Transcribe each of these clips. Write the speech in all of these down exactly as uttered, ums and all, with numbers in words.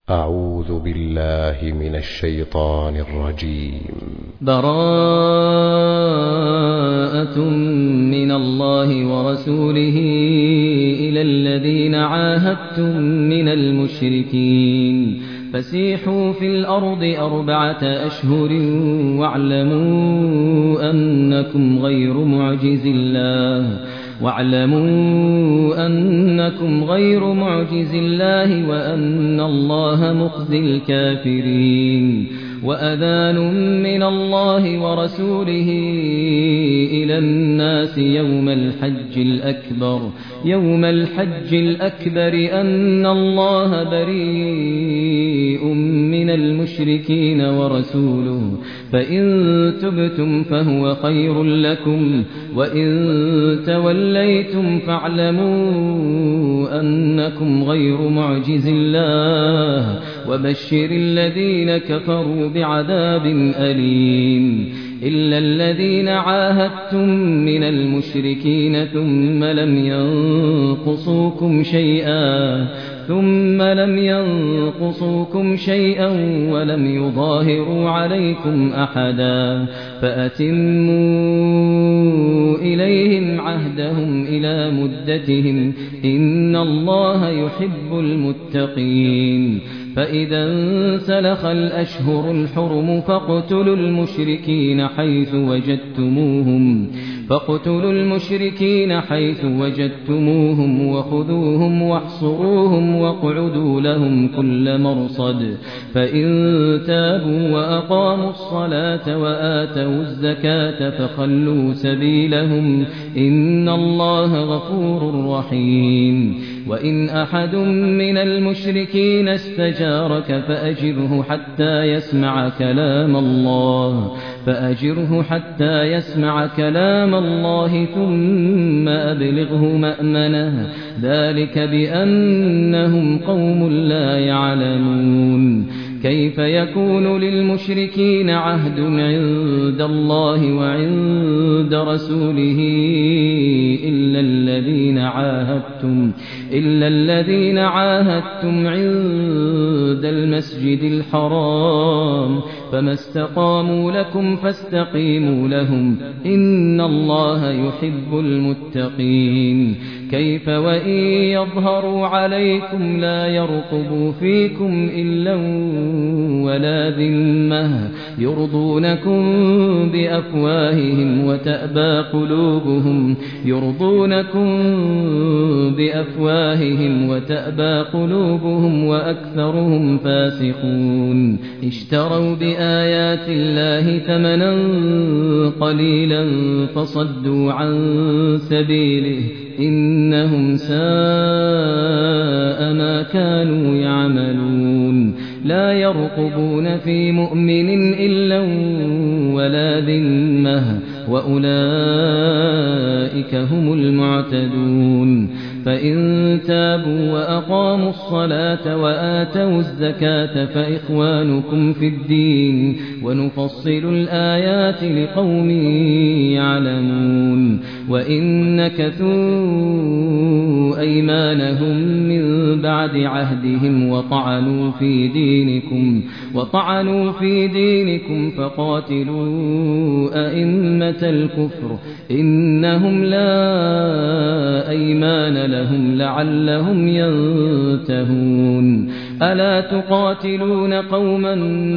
أعوذ بالله من الشيطان الرجيم. براءة من الله ورسوله إلى الذين عاهدتم من المشركين فسيحوا في الأرض أربعة أشهر واعلموا أنكم غير معجز الله واعلموا أنكم غير معجز الله وأن الله مخزي الكافرين. وأذان من الله ورسوله إلى الناس يوم الحج الأكبر يوم الحج الأكبر أن الله بريء من المشركين ورسوله فإن تبتم فهو خير لكم وإن توليتم فاعلموا أنكم غير معجز الله وبشر الذين كفروا بعذاب أليم. إلا الذين عاهدتم من المشركين ثم لم ينقصوكم شيئا ثم لم ينقصوكم شيئا ولم يظاهروا عليكم أحدا فأتموا إليهم عهدهم إلى مدتهم إن الله يحب المتقين. فإذا انسلخ الأشهر الحرم فاقتلوا المشركين حيث وجدتموهم فاقتلوا المشركين حيث وجدتموهم وخذوهم واحصروهم واقعدوا لهم كل مرصد. فإن تابوا وأقاموا الصلاة وآتوا الزكاة فخلوا سبيلهم إن الله غفور رحيم. وإن أحد من المشركين استجارك فأجره حتى يسمع كلام الله فأجره حتى يسمع كلام الله ثم أبلغه مأمنه ذلك بأنهم قوم لا يعلمون. كيف يكون للمشركين عهد عند الله وعند رسوله إلا الذين عاهدتم إلا الذين عاهدتم عند المسجد الحرام فما استقاموا لكم فاستقيموا لهم إن الله يحب المتقين. كيف وإن يظهروا عليكم لا يرقبوا فيكم إلا ولا ذمة يرضونكم بأفواههم وتأبى قلوبهم يرضونكم بأفواههم وتأبى قلوبهم وأكثرهم فاسقون. اشتروا بآيات الله ثمنا قليلا فصدوا عن سبيله إنهم ساء ما كانوا يعملون. لا يرقبون في مؤمن إلا ولا ذمة وأولئك هم المعتدون. فإن تابوا وأقاموا الصلاة وآتوا الزكاة فإخوانكم في الدين ونفصل الآيات لقوم يعلمون. وإن نكثوا أيمانهم من بعد عهدهم وطعنوا في دينكم وطعنوا في دينكم فقاتلوا أئمة الكفر إنهم لا أيمان لهم لعلهم ينتهون. ألا تقاتلون قوما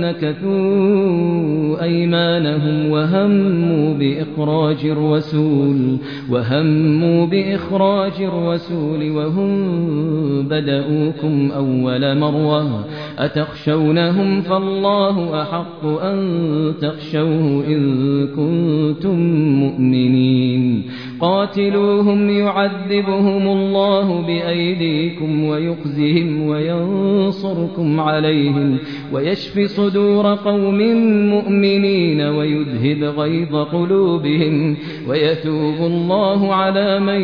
نكثوا أيمانهم وهموا بإخراج الرسول وهموا بإخراج الرسول وهم بدؤوكم أول مرة أتخشونهم فالله أحق أن تخشوه إن كنتم مؤمنين. قاتلوهم يعذبهم الله بأيديكم ويخزهم وينصركم عليهم ويشف صدور قوم مؤمنين ويذهب غيظ قلوبهم ويتوب الله على من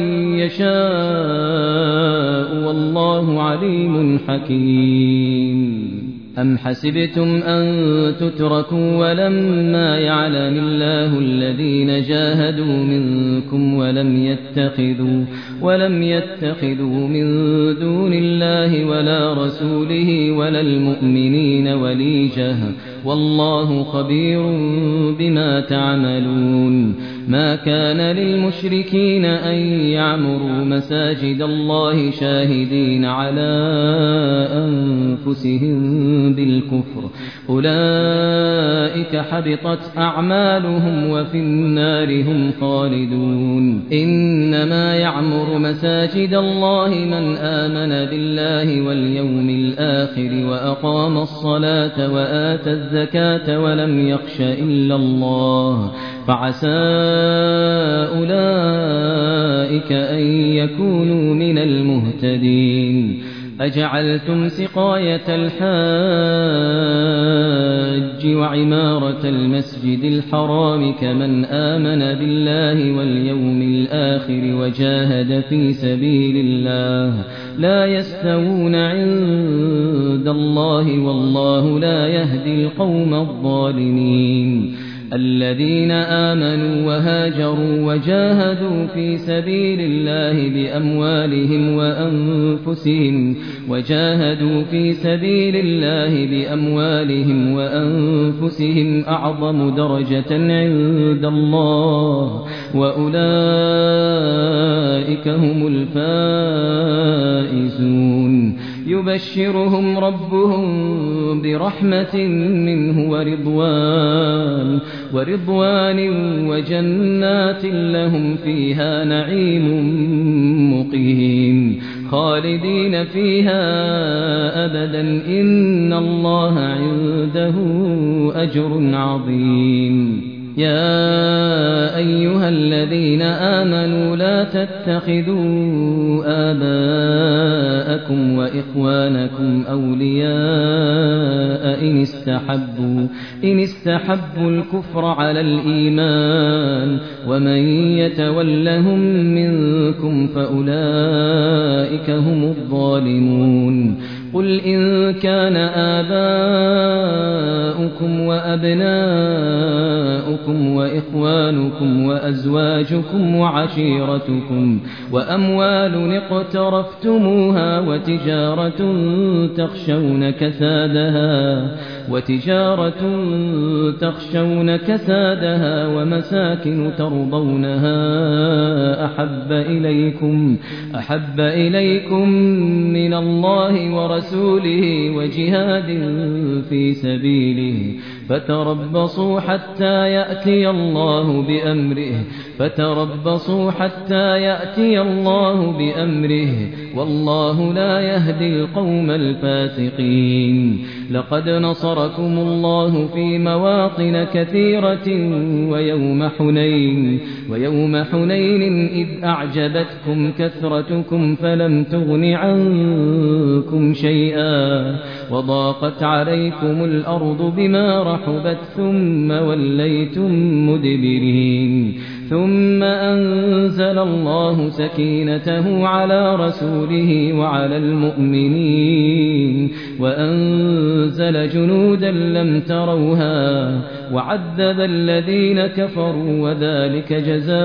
يشاء والله عليم حكيم. أم حسبتم أن تتركوا ولما يعلم الله الذين جاهدوا منكم ولم يتخذوا ولم يتخذوا من دون الله ولا رسوله ولا المؤمنين وليجة والله خبير بما تعملون ما كان للمشركين أن يعمروا مساجد الله شاهدين على أنفسهم بالكفر أولئك حبطت أعمالهم وفي النار هم خالدون إنما يعمر مساجد الله من آمن بالله واليوم الآخر وأقام الصلاة وآتى الزكاة ولم يخش إلا الله فعسى أولئك أن يكونوا من المهتدين أجعلتم سقاية الحاج وعمارة المسجد الحرام كمن آمن بالله واليوم الآخر وجاهد في سبيل الله لا يستوون عند الله والله لا يهدي القوم الظالمين الذين آمنوا وهاجروا وجاهدوا في سبيل الله بأموالهم وأنفسهم وجاهدوا في سبيل الله بأموالهم وأنفسهم أعظم درجة عند الله وأولئك هم الفائزون يبشرهم ربهم برحمة منه ورضوان ورضوان وجنات لهم فيها نعيم مقيم خالدين فيها أبدا إن الله عنده أجر عظيم يا أيها الذين آمنوا لا تتخذوا آباءكم وإخوانكم أولياء إن استحبوا إن استحبوا الكفر على الإيمان ومن يتولهم منكم فأولئك هم الظالمون قل إن كان آباؤكم وأبناؤكم وإخوانكم وأزواجكم وعشيرتكم وأموال اقترفتموها وتجارة تخشون كسادها وتجارة تخشون كسادها ومساكن ترضونها أحب إليكم أحب إليكم من الله ورسوله وجهاد في سبيله فتربصوا حتى يأتي الله بأمره فتربصوا حتى يأتي الله بأمره والله لا يهدي القوم الفاسقين لقد نصركم الله في مواطن كثيرة ويوم حنين ويوم حنين إذ أعجبتكم كثرتكم فلم تغن عنكم شيئا وضاقت عليكم الأرض بما رحبت ثم وليتم مدبرين ثم أنزل الله سكينته على رسوله وعلى المؤمنين وأنزل جنودا لم تروها وعذب الذين كفروا وذلك جزاء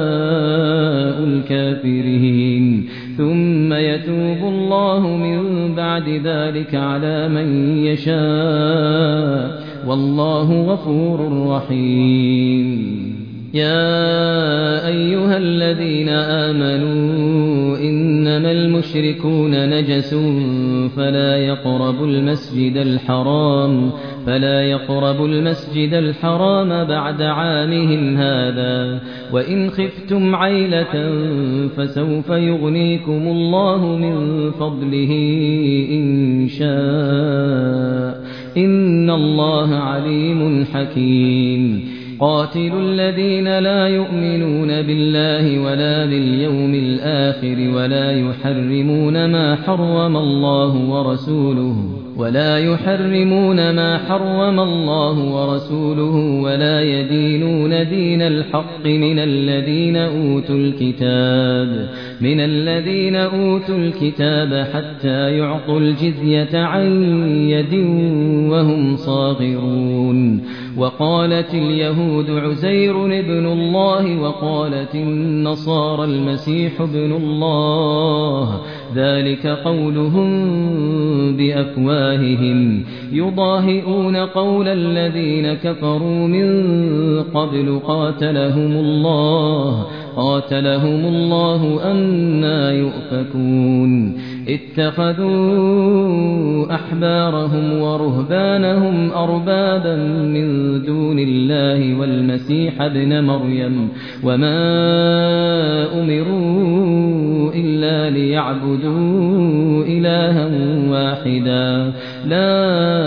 الكافرين ثم يتوب الله من بعد ذلك على من يشاء والله غفور رحيم يا أيها الذين آمنوا إنما المشركون نجس فلا يقربوا المسجد الحرام فلا يقربوا المسجد الحرام بعد عامهم هذا وإن خفتم عيلة فسوف يغنيكم الله من فضله إن شاء إن الله عليم حكيم قاتلوا الذين لا يؤمنون بالله ولا باليوم الآخر ولا يحرمون ما حرم الله ورسوله ولا يحرمون ما حرم الله ورسوله ولا يدينون دين الحق من الذين أوتوا الكتاب من الذين أوتوا الكتاب حتى يعطوا الجزية عن يد وهم صاغرون. وقالت اليهود عزير ابن الله وقالت النصارى المسيح ابن الله ذلك قولهم بأفواههم يضاهئون قول الذين كفروا من قبل قاتلهم الله قاتلهم الله أنى يؤفكون. اتخذوا أحبارهم ورهبانهم أربابا من دون الله والمسيح ابن مريم وما أمروا إلا ليعبدوا إلها واحدا لا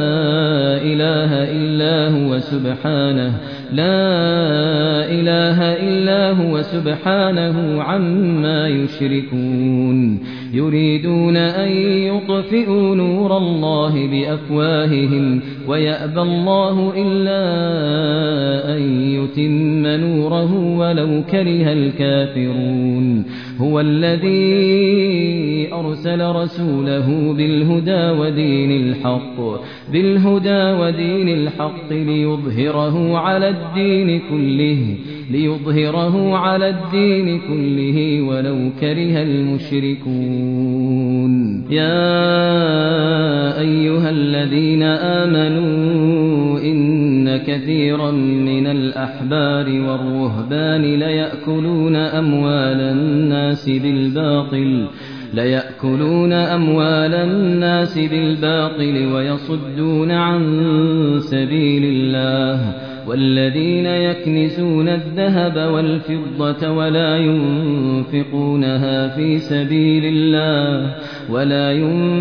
إله إلا هو سبحانه لا إله إلا هو سبحانه عما يشركون. يريدون أن يطفئوا نور الله بأفواههم ويأبى الله إلا أن يتم نوره ولو كره الكافرون. هو الذي أرسل رسوله بالهدى ودين الحق بالهدى ودين الحق ليظهره على الدين كله ليظهره على الدين كله ولو كره المشركون. يا أيها الذين آمنوا إن كثيرا من الأحبار والرهبان ليأكلون أموال الناس بالباطل ليأكلون أموال الناس بالباطل ويصدون عن سبيل الله والذين يكنزون الذهب والفضة ولا ينفقونها في سبيل الله ولا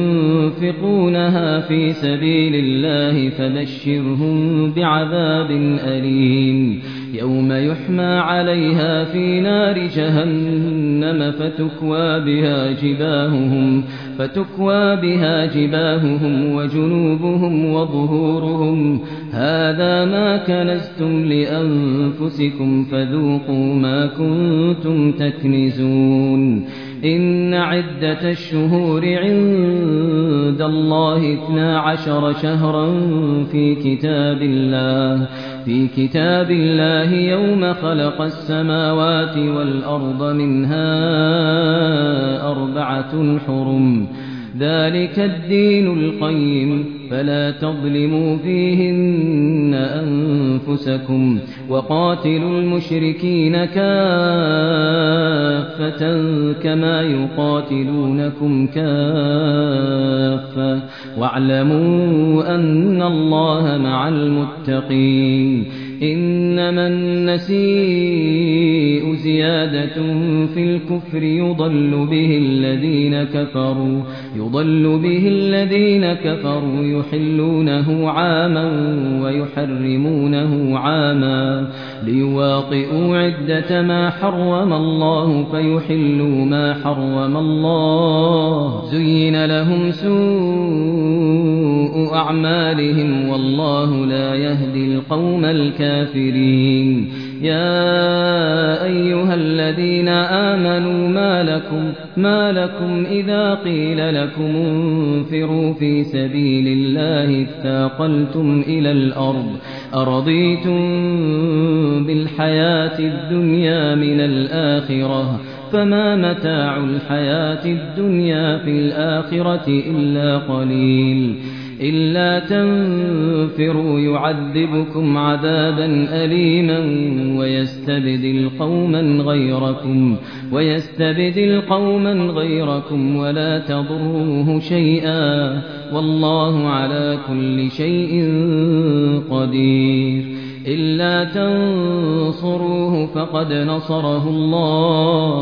ينفقونها في سبيل الله فبشرهم بعذاب أليم. يوم يحمى عليها في نار جهنم فتكوى بها جباههم فتكوى بها جباههم وجنوبهم وظهورهم هذا ما كنزتم لأنفسكم فذوقوا ما كنتم تكنزون. إن عدة الشهور عند الله اثنا عشر شهرا في كتاب الله في كتاب الله يوم خلق السماوات والأرض منها أربعة حرم ذلك الدين القيم فلا تظلموا فيهن أنفسكم وقاتلوا المشركين كافة كما يقاتلونكم كافة واعلموا أن الله مع المتقين. إنما النسيء زيادة في الكفر يضل به الذين كفروا يضل به الذين كفروا يحلونه عاما ويحرمونه عاما ليواطئوا عدة ما حرم الله فيحلوا ما حرم الله. زين لهم سوء أعمالهم والله لا يهدي القوم الكافرين. يا أيها الذين آمنوا ما لكم ما لكم إذا قيل لكم انفروا في سبيل الله اثاقلتم إلى الأرض أرضيتم بالحياة الدنيا من الآخرة فما متاع الحياة الدنيا في الآخرة إلا قليل. إلا تنفروا يعذبكم عذابا أليما ويستبدل قوما غيركم ويستبدل قوما غيركم ولا تضروه شيئا والله على كل شيء قدير. إلا تنصروه فقد نصره الله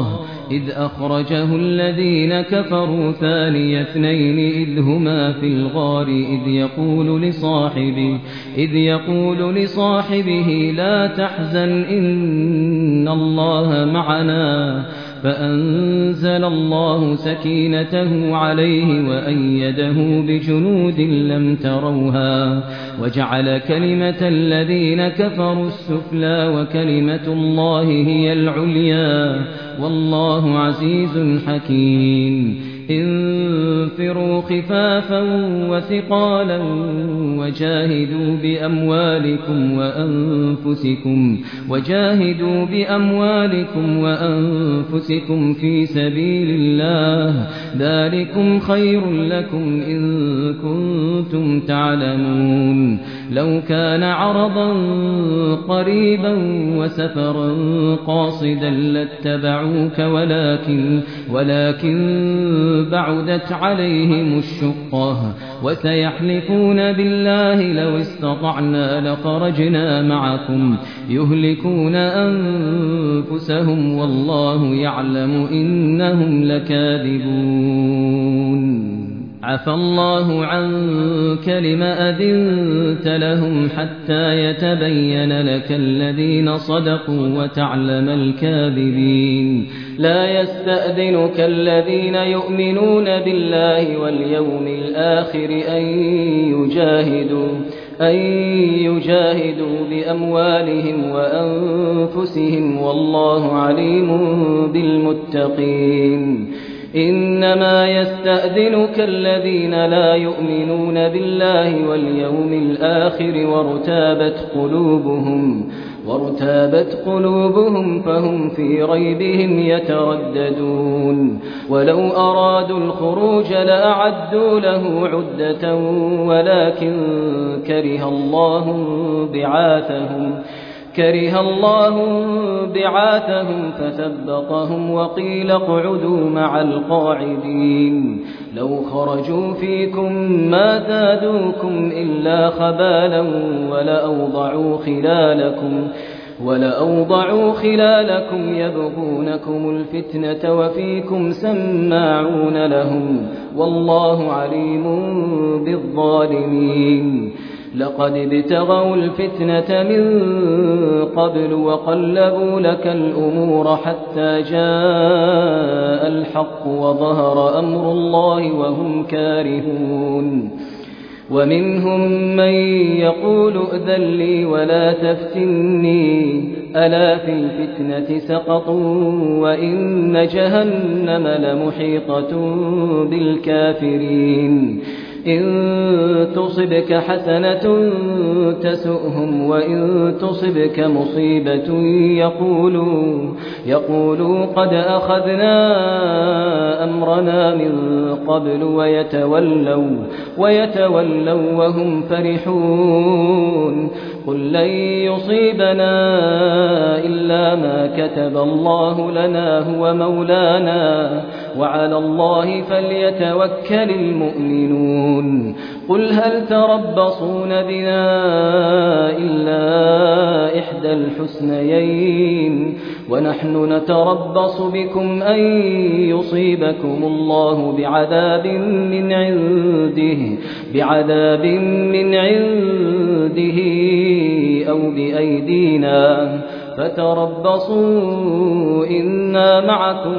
إذ أخرجه الذين كفروا ثاني اثنين إذ هما في الغار إذ يقول لصاحبه إذ يقول لصاحبه لا تحزن إن الله معنا فأنزل الله سكينته عليه وأيده بجنود لم تروها وجعل كلمة الذين كفروا السفلى وكلمة الله هي العليا والله عزيز حكيم انفروا خفافا وثقالا وجاهدوا بأموالكم وأنفسكم وجاهدوا بأموالكم وأنفسكم في سبيل الله ذلكم خير لكم إن كنتم تعلمون لو كان عرضا قريبا وسفرا قاصدا لاتبعوك ولكن ولكن بعدت عليهم الشقة وسيحلفون بالله لو استطعنا لخرجنا معكم يهلكون أنفسهم والله يعلم إنهم لكاذبون عفى الله عنك لم أذنت لهم حتى يتبين لك الذين صدقوا وتعلم الكاذبين لا يستأذنك الذين يؤمنون بالله واليوم الآخر أن يجاهدوا أن يجاهدوا بأموالهم وأنفسهم والله عليم بالمتقين إنما يستأذنك الذين لا يؤمنون بالله واليوم الآخر وارتابت قلوبهم وارتابت قلوبهم فهم في ريبهم يترددون ولو أرادوا الخروج لأعدوا له عدة ولكن كره الله بعاثهم كره الله بعاثهم فثبطهم وقيل اقعدوا مع القاعدين لو خرجوا فيكم ما زادوكم إلا خبالا ولأوضعوا خلالكم ولأوضعوا خلالكم يبغونكم الفتنة وفيكم سماعون لهم والله عليم بالظالمين لقد ابتغوا الفتنة من قبل وقلبوا لك الأمور حتى جاء الحق وظهر أمر الله وهم كارهون ومنهم من يقول ائذن لي ولا تفتني ألا في الفتنة سقطوا وإن جهنم لمحيطة بالكافرين إن تصبك حسنة تسؤهم وإن تصبك مصيبة يقولوا يقولوا قد أخذنا أمرنا من قبل ويتولوا ويتولوا وهم فرحون قل لن يصيبنا إلا ما كتب الله لنا هو مولانا وعلى الله فليتوكل المؤمنون قل هل تربصون بنا إلا إحدى الحسنيين ونحن نتربص بكم أن يصيبكم الله بعذاب من عنده بعذاب من عنده أو بأيدينا فتربصوا إنا معكم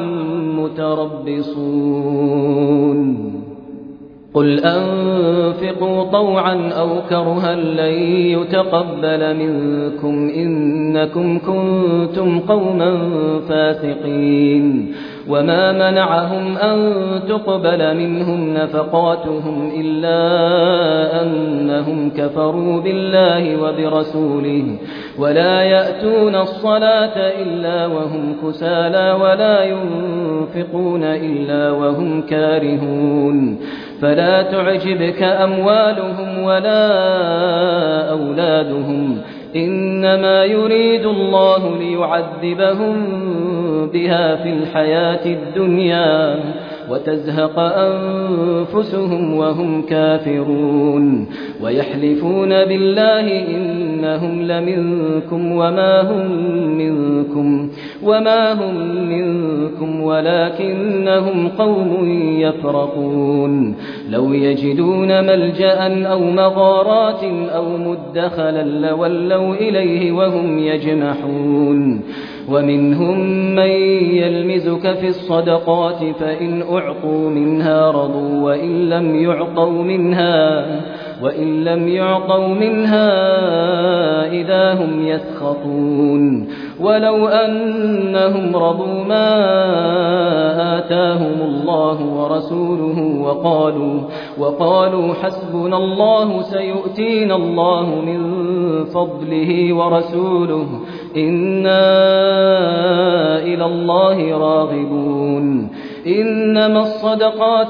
متربصون قل أنفقوا طوعا أو كرها لن يتقبل منكم إنكم كنتم قوما فاسقين وما منعهم أن تقبل منهم نفقاتهم إلا أنهم كفروا بالله وبرسوله ولا يأتون الصلاة إلا وهم كسالى ولا ينفقون إلا وهم كارهون فلا تعجبك أموالهم ولا أولادهم إنما يريد الله ليعذبهم بها في الحياة الدنيا وتزهق أنفسهم وهم كافرون ويحلفون بالله إنهم لمنكم وما هم منكم وما هم منكم ولكنهم قوم يفرقون لو يجدون ملجأ أو مغارات أو مدخلا لولوا إليه وهم يجمحون ومنهم من يلمزك في الصدقات فإن أعطوا منها رضوا وإن لم يعطوا منها وإن لم يعطوا منها إذا هم يسخطون ولو أنهم رضوا ما آتاهم الله ورسوله وقالوا وقالوا حسبنا الله سيؤتينا الله من فضله ورسوله إنا إلى الله راغبون إنما الصدقات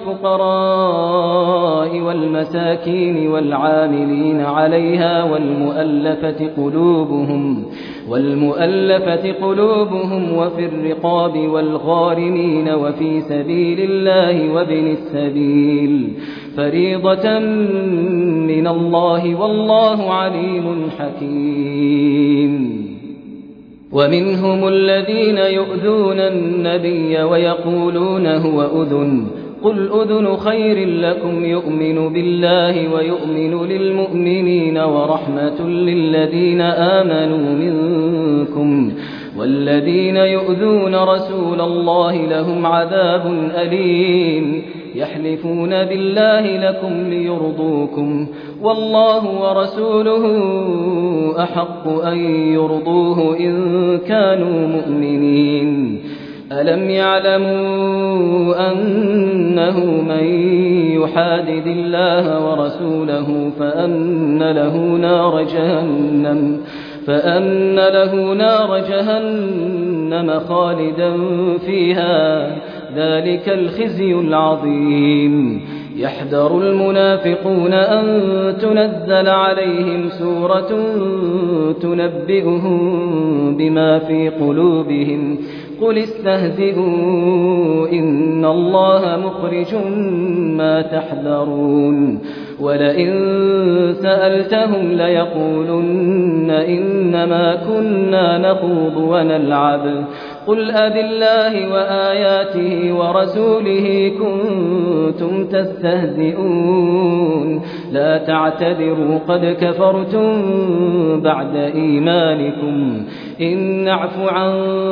للفقراء والمساكين والعاملين عليها والمؤلفة قلوبهم والمؤلفة قلوبهم وفي الرقاب والغارمين وفي سبيل الله وابن السبيل فريضة من الله والله عليم حكيم ومنهم الذين يؤذون النبي ويقولون هو أذن قل أذن خير لكم يؤمن بالله ويؤمن للمؤمنين ورحمة للذين آمنوا منكم والذين يؤذون رسول الله لهم عذاب أليم يحلفون بالله لكم ليرضوكم والله ورسوله أحق أن يرضوه إن كانوا مؤمنين ألم يعلموا أنه من يحادد الله ورسوله فأن له نار جهنم فأن له نار جهنم خالدا فيها ذلك الخزي العظيم يحذر المنافقون أن تنزل عليهم سورة تنبئهم بما في قلوبهم قل استهزئوا إن الله مخرج ما تحذرون ولئن سألتهم ليقولن إنما كنا نخوض ونلعب قل أبالله وآياته ورسوله كنتم تستهزئون لا تعتذروا قد كفرتم بعد إيمانكم إن نعف عن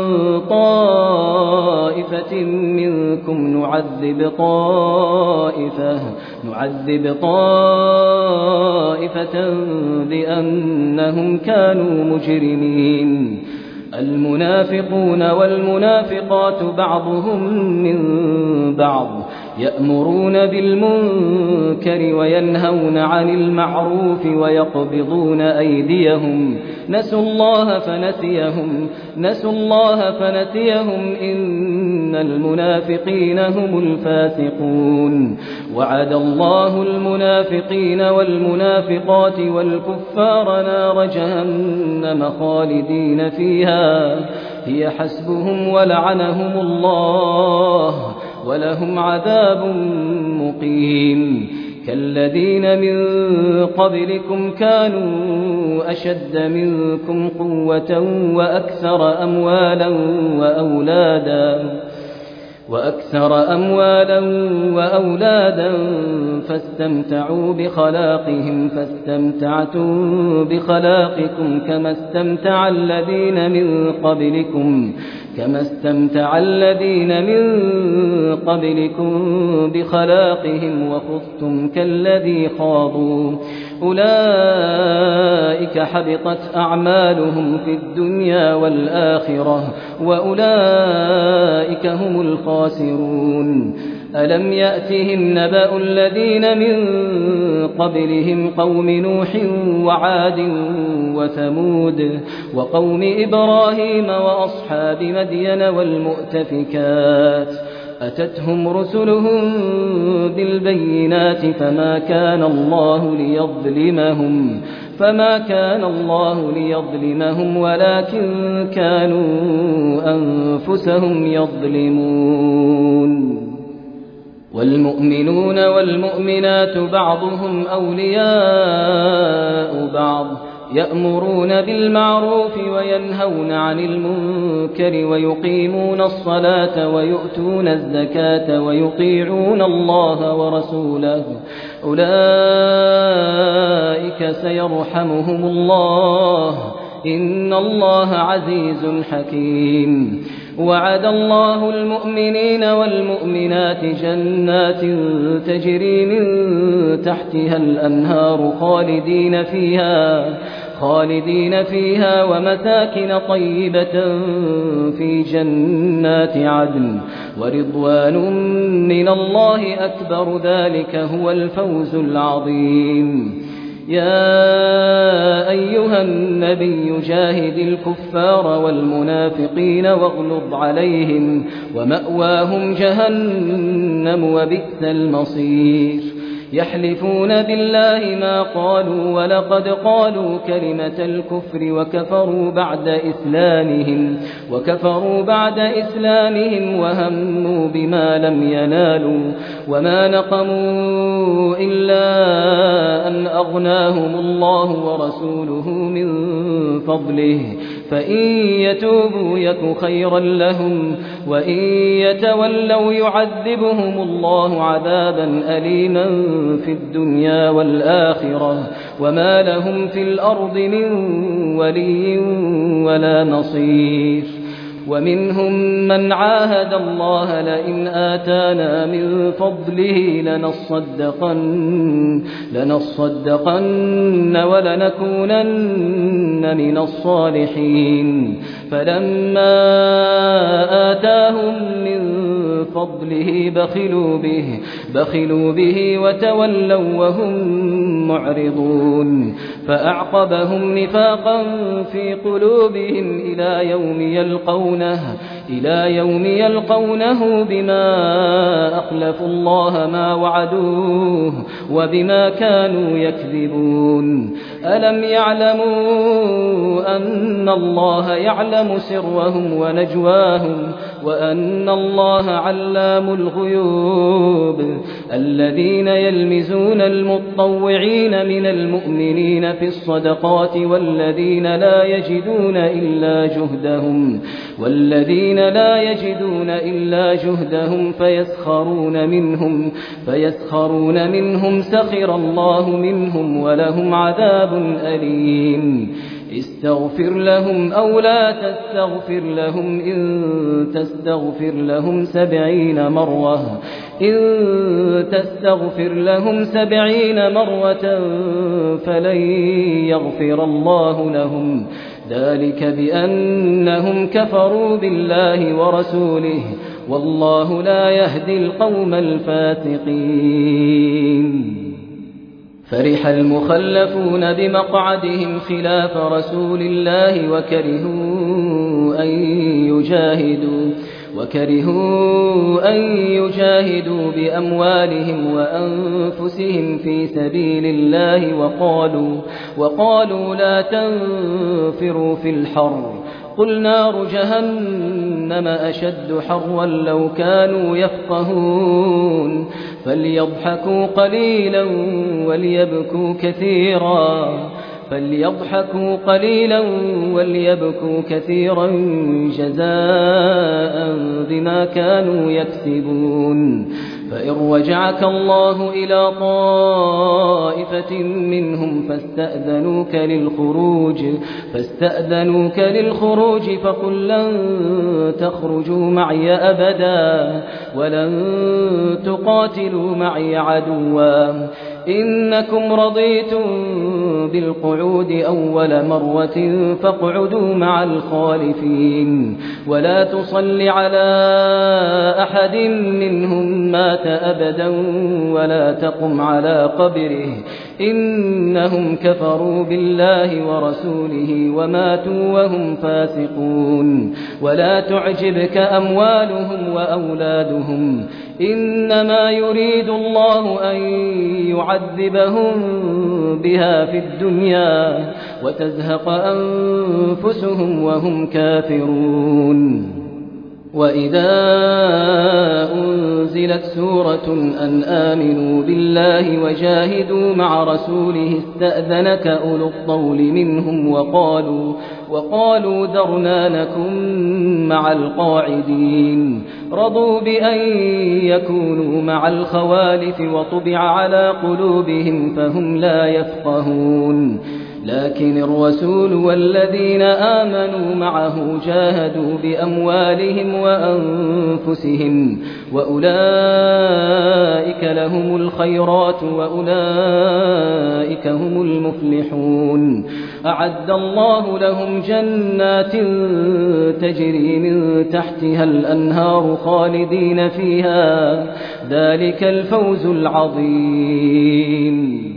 طائفة منكم نعذب طائفة نعذب طائفة بأنهم كانوا مجرمين المنافقون والمنافقات بعضهم من بعض يأمرون بالمنكر وينهون عن المعروف ويقبضون أيديهم نسوا الله فنسيهم نسوا الله فنسيهم إن المنافقين هم الفاسقون وعد الله المنافقين والمنافقات والكفار نار جهنم خالدين فيها هي حسبهم ولعنهم الله ولهم عذاب مقيم كالذين من قبلكم كانوا أشد منكم قوة وأكثر أموالا وأولادا وأكثر أموالا وأولادا فاستمتعوا بخلاقهم فاستمتعتم بخلاقكم كما استمتع الذين من قبلكم كما استمتع الذين من قبلكم بخلاقهم وخضتم كالذي خاضوا أولئك حبطت أعمالهم في الدنيا والآخرة وأولئك هم الخاسرون ألم يأتهم نبأ الذين من قبلهم قوم نوح وعاد وثمود وقوم إبراهيم وأصحاب مدين والمؤتفكات أتتهم رسلهم بالبينات فما كان الله ليظلمهم فما كان الله ليظلمهم ولكن كانوا أنفسهم يظلمون والمؤمنون والمؤمنات بعضهم أولياء بعض يأمرون بالمعروف وينهون عن المنكر ويقيمون الصلاة ويؤتون الزكاة ويطيعون الله ورسوله أولئك سيرحمهم الله إن الله عزيز حكيم. وعد الله المؤمنين والمؤمنات جنات تجري من تحتها الأنهار خالدين فيها خالدين فيها ومساكن طيبة في جنات عدن ورضوان من الله أكبر ذلك هو الفوز العظيم. يا أيها النبي جاهد الكفار والمنافقين واغلظ عليهم ومأواهم جهنم وبئس المصير. يحلفون بالله ما قالوا ولقد قالوا كلمة الكفر وكفروا بعد إسلامهم وكفروا بعد إسلامهم وهموا بما لم ينالوا وما نقموا إلا أن أغناهم الله ورسوله من فضله فإن يتوبوا يك خيرا لهم وإن يتولوا يعذبهم الله عذابا أليما في الدنيا والآخرة وما لهم في الأرض من ولي ولا نصير. ومنهم من عاهد الله لئن آتانا من فضله لنصدقن, لنصدقن ولنكونن من الصالحين فلما آتاهم من فضله بخلوا به, بخلوا به وتولوا وهم معرضون فأعقبهم نفاقا في قلوبهم إلى يوم يلقونه إلى يوم يلقونه بما أخلفوا الله ما وعدوه وبما كانوا يكذبون. ألم يعلموا أن الله يعلم سرهم ونجواهم وأن الله علام الغيوب. الذين يلمزون المتطوعين من المؤمنين في الصدقات والذين لا يجدون إلا جهدهم والذين لا يجدون إلا جهدهم فيسخرون منهم فيسخرون منهم سخر الله منهم ولهم عذاب أليم. استغفر لهم أو لا تستغفر لهم إن تستغفر لهم سبعين مرة إن تستغفر لهم سبعين مرة فلن يغفر الله لهم ذلك بأنهم كفروا بالله ورسوله والله لا يهدي القوم الفاسقين. فرح المخلفون بمقعدهم خلاف رسول الله وكرهوا أن يجاهدوا وكرهوا أن يجاهدوا بأموالهم وأنفسهم في سبيل الله وقالوا وقالوا لا تنفروا في الحر قل نار جهنم أشد حرا لو كانوا يفقهون فليضحكوا قليلا وليبكوا كثيرا فليضحكوا قليلا وليبكوا كثيرا جزاء بما كانوا يكسبون. فإن رجعك الله إلى طائفة منهم فاستأذنوك للخروج فاستأذنوك للخروج فقل لن تخرجوا معي أبدا ولن تقاتلوا معي عدوا إنكم رضيتم بالقعود أول مرة فاقعدوا مع الخالفين ولا تصل على أحد منهم مات أبدا ولا تقم على قبره إنهم كفروا بالله ورسوله وماتوا وهم فاسقون. ولا تعجبك أموالهم وأولادهم إنما يريد الله أن يعذبهم بها في الدنيا وتزهق أنفسهم وهم كافرون. وإذا أنزلت سورة أن آمنوا بالله وجاهدوا مع رسوله استأذنك أولو الطول منهم وقالوا, وقالوا ذرنا نكن مع القاعدين رضوا بأن يكونوا مع الخوالف وطبع على قلوبهم فهم لا يفقهون لكن الرسول والذين آمنوا معه جاهدوا بأموالهم وأنفسهم وأولئك لهم الخيرات وأولئك هم المفلحون أعد الله لهم جنات تجري من تحتها الأنهار خالدين فيها ذلك الفوز العظيم.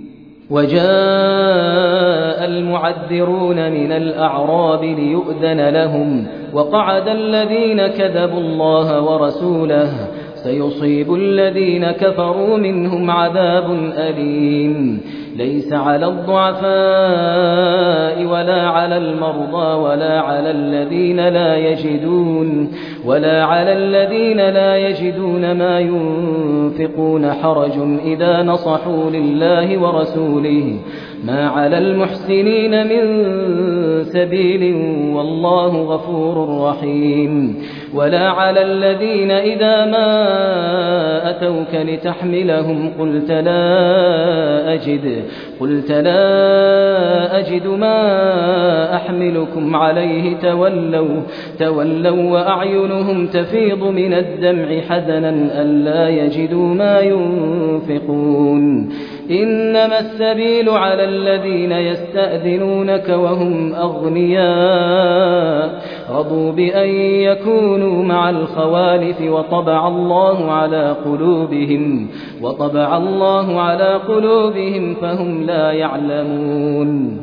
وجاء المعذرون من الأعراب ليؤذن لهم وقعد الذين كذبوا الله ورسوله سيصيب الذين كفروا منهم عذاب أليم ليس على الضعفاء ولا على المرضى ولا على الذين لا يجدون ولا على الذين لا يجدون ما ينفقون حرج إذا نصحوا لله ورسوله ما على المحسنين من سبيل والله غفور رحيم ولا على الذين إذا ما أتوك لتحملهم قلت لا أجد قلت لا أجد ما أحملكم عليه تولوا تولوا وأعينهم تفيض من الدمع حزنا ألا يجدوا ما ينفقون إنما السبيل على الذين يستأذنونك وهم أغنياء رضوا بأن يكونوا مع الخوالف وطبع الله على قلوبهم وطبع الله على قلوبهم فهم لا يعلمون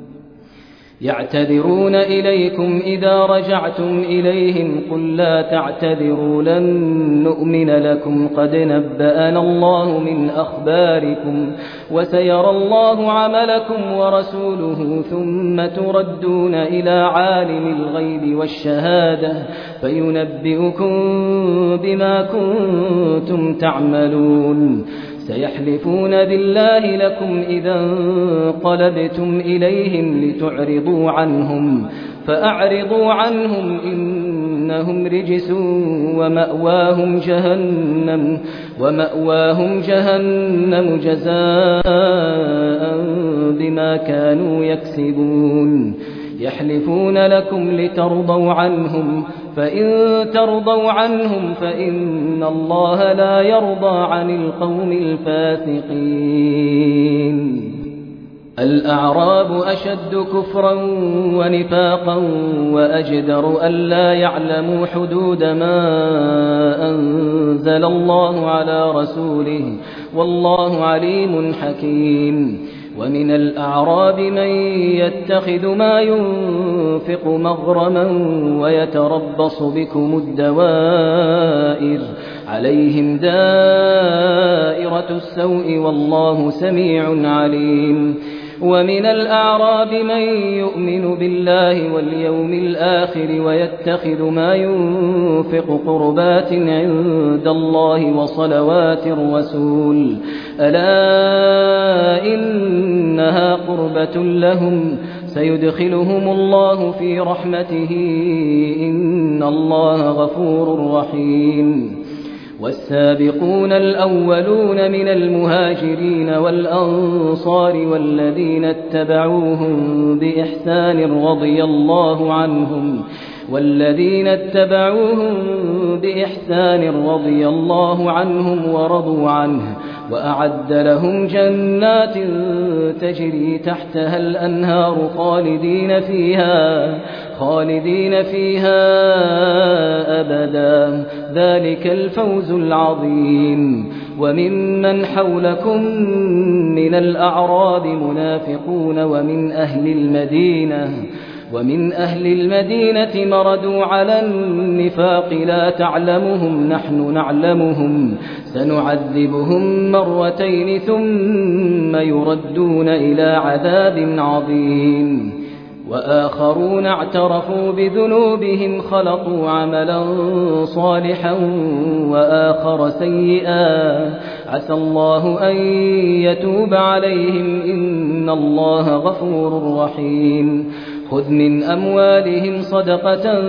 يعتذرون إليكم إذا رجعتم إليهم قل لا تعتذروا لن نؤمن لكم قد نبأنا الله من أخباركم وسيرى الله عملكم ورسوله ثم تردون إلى عالم الغيب والشهادة فينبئكم بما كنتم تعملون سيحلفون بالله لكم إذا انقلبتم إليهم لتعرضوا عنهم فأعرضوا عنهم إنهم رجس ومأواهم جهنم ومأواهم جهنم جزاء بما كانوا يكسبون يحلفون لكم لترضوا عنهم فإن ترضوا عنهم فإن الله لا يرضى عن القوم الفاسقين. الأعراب أشد كفرا ونفاقا وأجدر ألا يعلموا حدود ما أنزل الله على رسوله والله عليم حكيم. ومن الأعراب من يتخذ ما ينفق مغرما ويتربص بكم الدوائر عليهم دائرة السوء والله سميع عليم. ومن الأعراب من يؤمن بالله واليوم الآخر ويتخذ ما ينفق قربات عند الله وصلوات الرسول ألا إنها قربة لهم سيدخلهم الله في رحمته إن الله غفور رحيم. والسابقون الأولون من المهاجرين والأنصار والذين اتبعوهم بإحسان رضي الله عنهم والذين اتبعوهم بإحسان رضي الله عنهم ورضوا عنه وأعد لهم جنات تجري تحتها الأنهار خالدين فيها خالدين فيها أبدا ذلك الفوز العظيم. وممن حولكم من الأعراب منافقون ومن أهل المدينة ومن أهل المدينة مردوا على النفاق لا تعلمهم نحن نعلمهم سنعذبهم مرتين ثم يردون إلى عذاب عظيم. وآخرون اعترفوا بذنوبهم خلطوا عملا صالحا وآخر سيئا عسى الله أن يتوب عليهم إن الله غفور رحيم خذ من أموالهم صدقة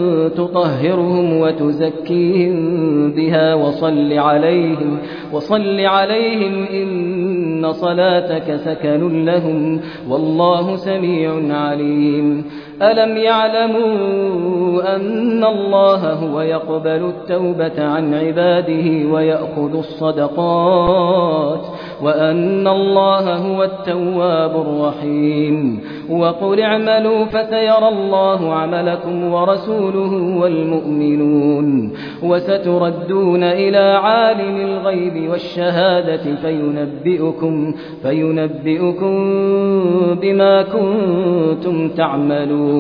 تطهرهم وتزكيهم بها وصل عليهم, وصل عليهم إن صلاتك سكن لهم والله سميع عليم ألم يعلموا أن الله هو يقبل التوبة عن عباده ويأخذ الصدقات وأن الله هو التواب الرحيم وقل اعملوا فسيرى الله عملكم ورسوله والمؤمنون وستردون إلى عالم الغيب والشهادة فينبئكم, فينبئكم بما كنتم تعملون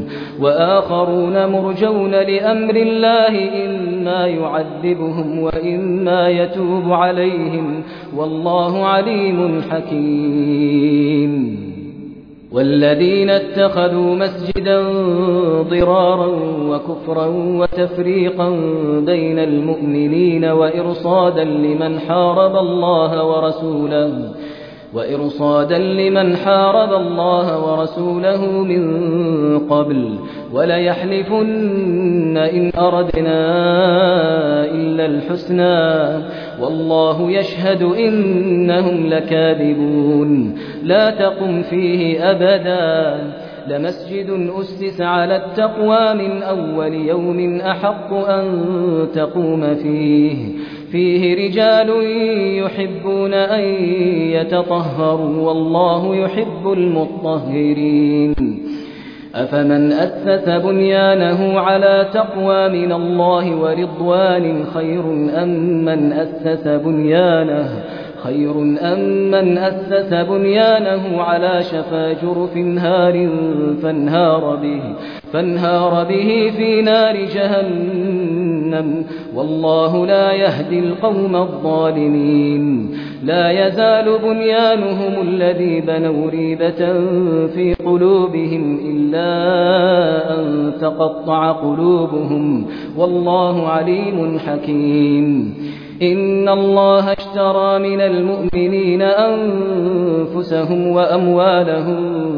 وآخرون مرجون لأمر الله إما يعذبهم وإما يتوب عليهم والله عليم حكيم والذين اتخذوا مسجدا ضرارا وكفرا وتفريقا بين المؤمنين وإرصادا لمن حارب الله ورسوله وإرصادا لمن حارب الله ورسوله من قبل وليحلفن إن أردنا إلا الحسنى والله يشهد إنهم لكاذبون لا تقم فيه أبدا لمسجد أسس على التقوى من أول يوم أحق أن تقوم فيه فيه رجال يحبون أن يتطهروا والله يحب المطهرين أفمن أسس بنيانه على تقوى من الله ورضوان خير أم من أسس بنيانه خير أم من أسس بنيانه على شفا جرف هار فانهار به, فانهار به في نار جهنم والله لا يهدي القوم الظالمين لا يزال بنيانهم الذي بنوا ريبة في قلوبهم إلا أن تقطع قلوبهم والله عليم حكيم إن الله اشترى من المؤمنين أنفسهم وأموالهم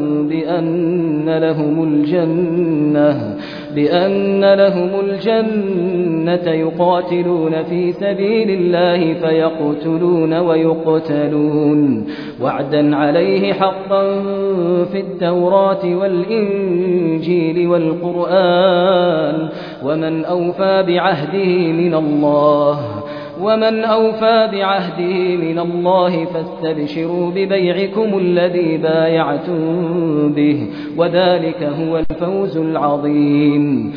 بأن لهم الجنة بأن لهم الجنة يقاتلون في سبيل الله فيقتلون ويقتلون وعدا عليه حقا في التوراة والإنجيل والقرآن ومن أوفى بعهده من الله ومن أوفى بعهده من الله فاستبشروا ببيعكم الذي بايعتم به وذلك هو الفوز العظيم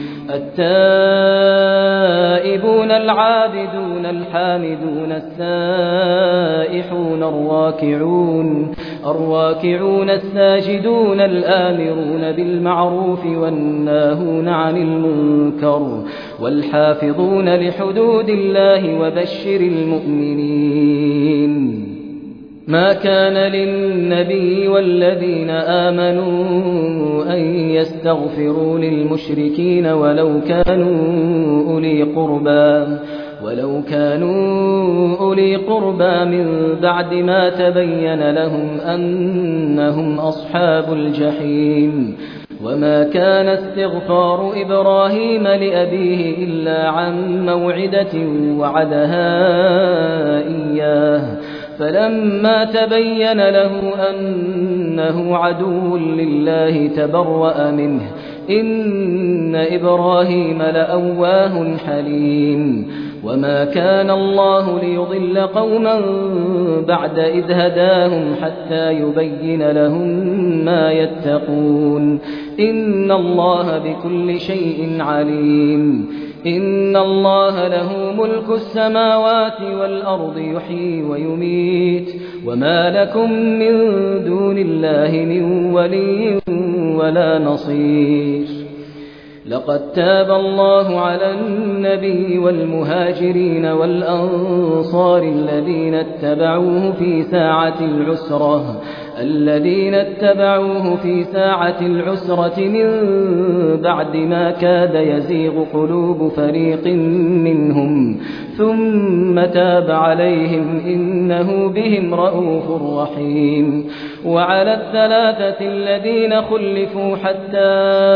التائبون العابدون الحامدون السائحون الراكعون الراكعون الساجدون الآمرون بالمعروف والناهون عن المنكر والحافظون لحدود الله وبشر المؤمنين ما كان للنبي والذين آمنوا أن يستغفروا للمشركين ولو كانوا أولي قربى ولو كانوا أولي قربى من بعد ما تبين لهم أنهم أصحاب الجحيم وما كان استغفار إبراهيم لأبيه إلا عن موعدة وعدها إياه فلما تبين له أنه عدو لله تبرأ منه إن إبراهيم لأواه حليم وما كان الله ليضل قوما بعد إذ هداهم حتى يبين لهم ما يتقون إن الله بكل شيء عليم إن الله له ملك السماوات والأرض يحيي ويميت وما لكم من دون الله من ولي ولا نصير لقد تاب الله على النبي والمهاجرين والأنصار الذين اتبعوه في ساعة العسرة الذين اتبعوه في ساعة العسرة من بعد ما كاد يزيغ قلوب فريق منهم ثم تاب عليهم إنه بهم رءوف رحيم. وعلى الثلاثة الذين خلفوا حتى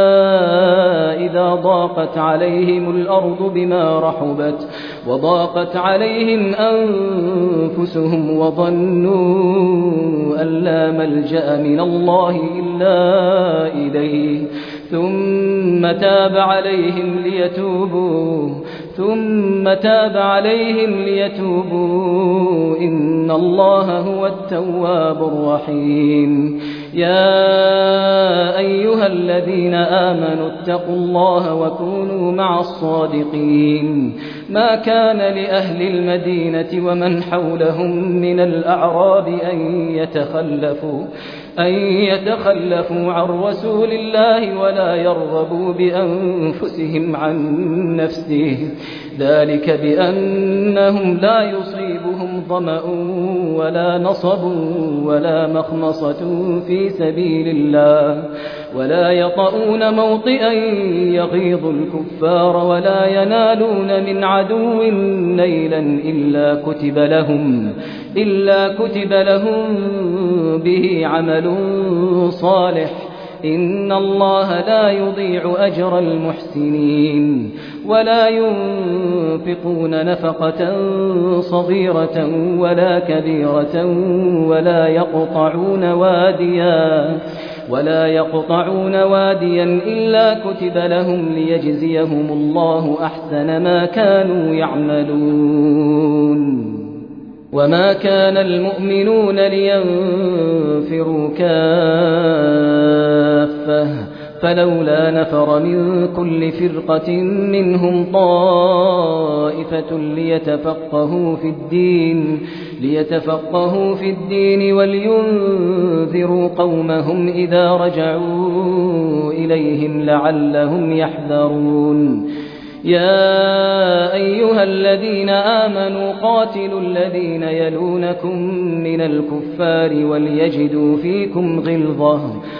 إذا ضاقت عليهم الأرض بما رحبت وضاقت عليهم أنفسهم وظنوا أن لا ملجأ من الله إلا إليه ثم تاب عليهم ليتوبوا ثم تاب عليهم ليتوبوا إن الله هو التواب الرحيم. يا أيها الذين آمنوا اتقوا الله وكونوا مع الصادقين. ما كان لأهل المدينة ومن حولهم من الأعراب أن يتخلفوا أن يتخلفوا عن رسول الله ولا يرغبوا بأنفسهم عن نفسه ذلك بأنهم لا يصيبهم ظمأ ولا نصب ولا مخمصة في سبيل الله ولا يطؤون موطئا يغيظ الكفار ولا ينالون من عدو نيلا إلا كتب لهم إلا كتب لهم به عمل صالح إن الله لا يضيع أجر المحسنين. ولا ينفقون نفقة صغيرة ولا كبيرة ولا يقطعون واديا ولا يقطعون واديا إلا كتب لهم ليجزيهم الله أحسن ما كانوا يعملون. وما كان المؤمنون لينفروا كافة فلولا نفر من كل فرقة منهم طائفة ليتفقهوا في الدين ليتفقهوا في الدين ولينذروا قومهم إذا رجعوا إليهم لعلهم يحذرون. يا أيها الذين آمنوا قاتلوا الذين يلونكم من الكفار وليجدوا فيكم غلظة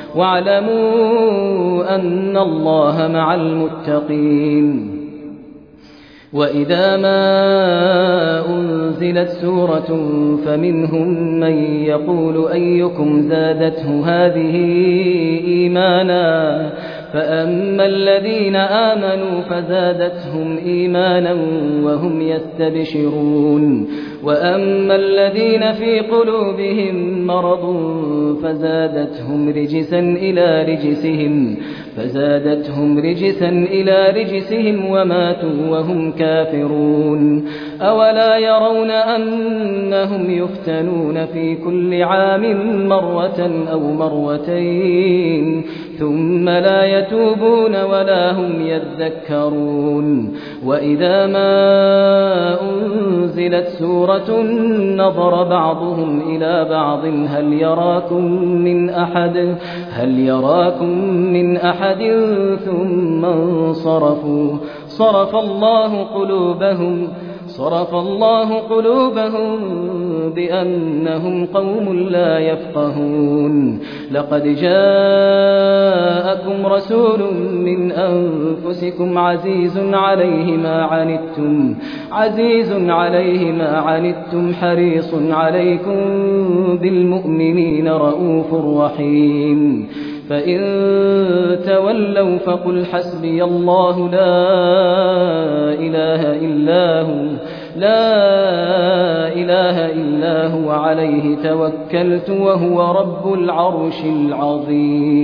واعلموا أن الله مع المتقين. وإذا ما أنزلت سورة فمنهم من يقول أيكم زادته هذه إيمانا فأما الذين آمنوا فزادتهم إيمانا وهم يستبشرون وأما الذين في قلوبهم مرض فزادتهم رجسا إلى رجسهم فزادتهم رجسا إلى رجسهم وماتوا وهم كافرون. أولا يرون أنهم يفتنون في كل عام مرة أو مرتين ثم لا يتوبون ولا هم يذكرون. وإذا ما أنزلت سورة نظر بعضهم إلى بعض هل يراكم من أحد هل يراكم من أحد ثم انصرفوا صرف الله قلوبهم صرف الله قلوبهم بأنهم قوم لا يفقهون. لقد جاءكم رسول من أنفسكم عزيز عليه ما عنتم عزيز عليه ما عنتم حريص عليكم بالمؤمنين رؤوف رحيم. فإن تولوا فقل حسبي الله لا إله إلا هو لا إله إلا هو عليه توكلت وهو رب العرش العظيم.